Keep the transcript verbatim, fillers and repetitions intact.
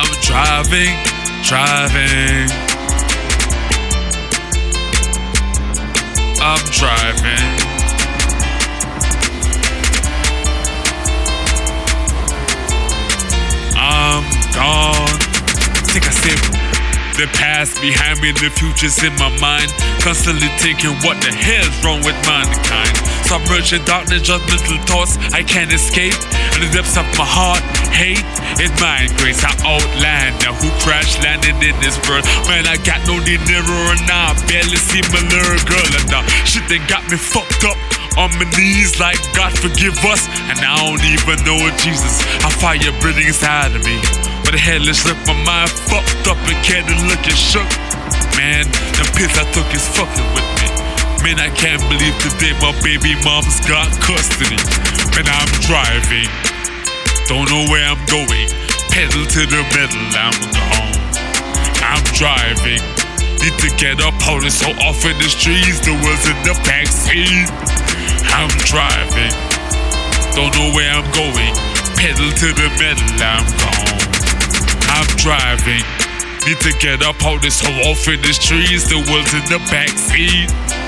I'm driving, driving. I'm driving. I'm gone. Take a sip. The past behind me, the future's in my mind. Constantly thinking what the hell's wrong with mankind. Submerged in darkness, judgmental thoughts I can't escape. In the depths of my heart, hate is mine. Grace, I outland. Now who crash landed in this world? Man, I got no need nearer and now I barely see my little girl. And the shit that got me fucked up on my knees like God forgive us. And I don't even know Jesus. I fire breathing inside of me. But the headless look, my mind fucked up and can't look and shook. Man, the pills I took is fucking with me. Man, I can't believe today my baby mom's got custody. Man, I'm driving, don't know where I'm going. Pedal to the metal, I'm gone. I'm driving, need to get up, holding so off in the streets. The world's in the backseat. I'm driving, don't know where I'm going. Pedal to the metal, I'm gone. I'm driving, need to get up, hold this hoe off in the streets. The world's in the backseat.